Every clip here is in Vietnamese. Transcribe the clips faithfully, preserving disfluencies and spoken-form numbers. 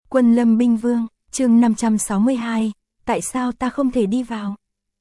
Quân Lâm binh vương, chương năm trăm sáu mươi hai, tại sao ta không thể đi vào?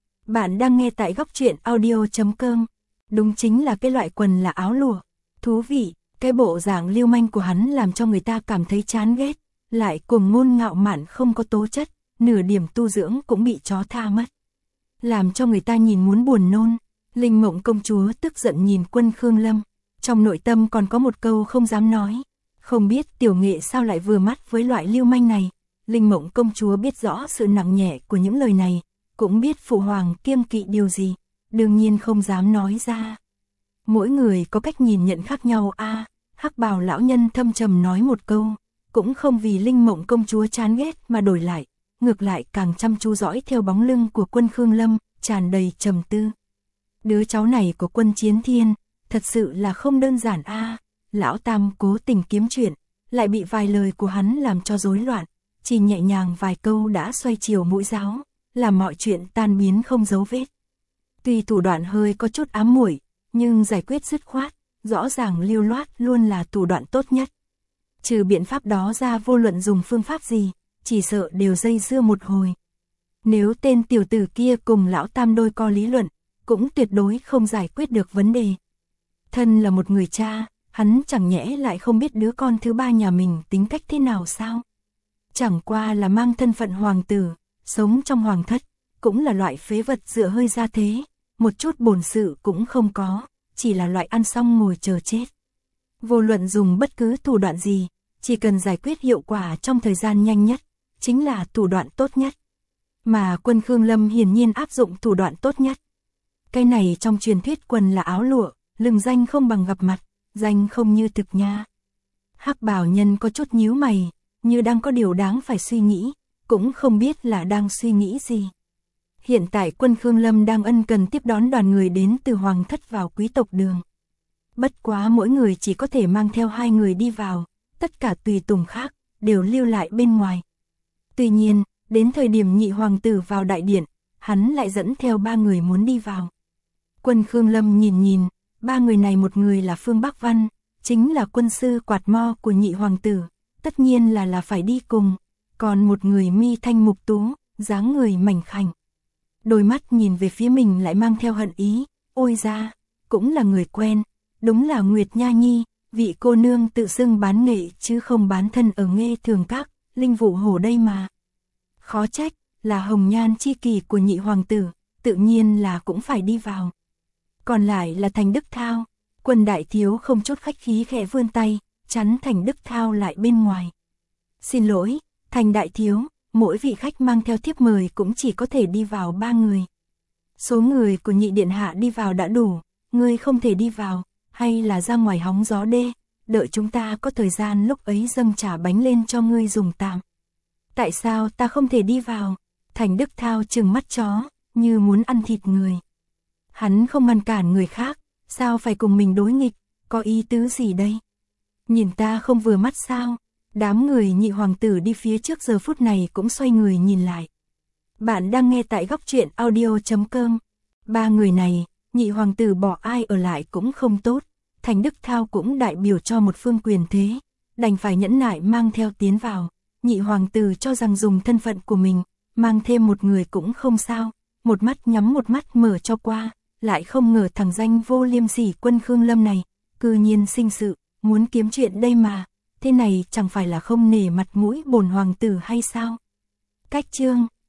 Bạn đang nghe tại góc truyện audio chấm com. Đúng chính là cái loại quần là áo lụa. Thú vị, cái bộ dạng lưu manh của hắn làm cho người ta cảm thấy chán ghét, lại cuồng ngôn ngạo mạn không có tố chất, nửa điểm tu dưỡng cũng bị chó tha mất. Làm cho người ta nhìn muốn buồn nôn. Linh Mộng công chúa tức giận nhìn Quân Khương Lâm, trong nội tâm còn có một câu không dám nói. Không biết tiểu nghệ sao lại vừa mắt với loại lưu manh này. Linh Mộng công chúa biết rõ sự nặng nhẹ của những lời này, cũng biết phụ hoàng kiêng kỵ điều gì, đương nhiên không dám nói ra. Mỗi người có cách nhìn nhận khác nhau a. À, Hắc Bào lão nhân thâm trầm nói một câu, cũng không vì Linh Mộng công chúa chán ghét mà đổi lại, ngược lại càng chăm chú dõi theo bóng lưng của Quân Khương Lâm, tràn đầy trầm tư. Đứa cháu này của Quân Chiến Thiên, thật sự là không đơn giản a. À, lão tam cố tình kiếm chuyện, lại bị vài lời của hắn làm cho rối loạn, chỉ nhẹ nhàng vài câu đã xoay chiều mũi giáo, làm mọi chuyện tan biến không dấu vết. Tuy thủ đoạn hơi có chút ám muội, nhưng giải quyết dứt khoát, rõ ràng lưu loát luôn là thủ đoạn tốt nhất. Trừ biện pháp đó ra, vô luận dùng phương pháp gì, chỉ sợ đều dây dưa một hồi. Nếu tên tiểu tử kia cùng lão tam đôi co lý luận, cũng tuyệt đối không giải quyết được vấn đề. Thân là một người cha, hắn chẳng nhẽ lại không biết đứa con thứ ba nhà mình tính cách thế nào sao? Chẳng qua là mang thân phận hoàng tử, sống trong hoàng thất, cũng là loại phế vật dựa hơi ra thế, một chút bổn sự cũng không có, chỉ là loại ăn xong ngồi chờ chết. Vô luận dùng bất cứ thủ đoạn gì, chỉ cần giải quyết hiệu quả trong thời gian nhanh nhất, chính là thủ đoạn tốt nhất. Mà Quân Khương Lâm hiển nhiên áp dụng thủ đoạn tốt nhất. Cái này trong truyền thuyết quần là áo lụa, lừng danh không bằng gặp mặt, danh không như thực nha. Hắc Bào nhân có chút nhíu mày, như đang có điều đáng phải suy nghĩ, cũng không biết là đang suy nghĩ gì. Hiện tại Quân Khương Lâm đang ân cần tiếp đón đoàn người đến từ hoàng thất vào quý tộc đường. Bất quá mỗi người chỉ có thể mang theo hai người đi vào, tất cả tùy tùng khác đều lưu lại bên ngoài. Tuy nhiên, đến thời điểm nhị hoàng tử vào đại điện, hắn lại dẫn theo ba người muốn đi vào. Quân Khương Lâm nhìn nhìn, ba người này một người là Phương Bắc Văn, chính là quân sư quạt mo của nhị hoàng tử, tất nhiên là là phải đi cùng, còn một người mi thanh mục tú, dáng người mảnh khảnh. Đôi mắt nhìn về phía mình lại mang theo hận ý, ôi ra, cũng là người quen, đúng là Nguyệt Nha Nhi, vị cô nương tự xưng bán nghệ chứ không bán thân ở Nghê Thường Các, Linh Vũ Hồ đây mà. Khó trách, là hồng nhan chi kỳ của nhị hoàng tử, tự nhiên là cũng phải đi vào. Còn lại là Thành Đức Thao, Quân đại thiếu không chút khách khí khẽ vươn tay, chắn Thành Đức Thao lại bên ngoài. Xin lỗi, Thành đại thiếu, mỗi vị khách mang theo thiếp mời cũng chỉ có thể đi vào ba người. Số người của nhị điện hạ đi vào đã đủ, ngươi không thể đi vào, hay là ra ngoài hóng gió đê, đợi chúng ta có thời gian lúc ấy dâng trà bánh lên cho ngươi dùng tạm. Tại sao ta không thể đi vào? Thành Đức Thao trừng mắt chó, như muốn ăn thịt người. Hắn không ngăn cản người khác, sao phải cùng mình đối nghịch, có ý tứ gì đây? Nhìn ta không vừa mắt sao? Đám người nhị hoàng tử đi phía trước giờ phút này cũng xoay người nhìn lại. Bạn đang nghe tại góc truyện audio chấm com. Ba người này, nhị hoàng tử bỏ ai ở lại cũng không tốt. Thành Đức Thao cũng đại biểu cho một phương quyền thế, đành phải nhẫn nại mang theo tiến vào. Nhị hoàng tử cho rằng dùng thân phận của mình, mang thêm một người cũng không sao, một mắt nhắm một mắt mở cho qua, lại không ngờ thằng danh vô liêm sỉ Quân Khương Lâm này, cư nhiên sinh sự, muốn kiếm chuyện đây mà, thế này chẳng phải là không nể mặt mũi bổn hoàng tử hay sao? Cách chương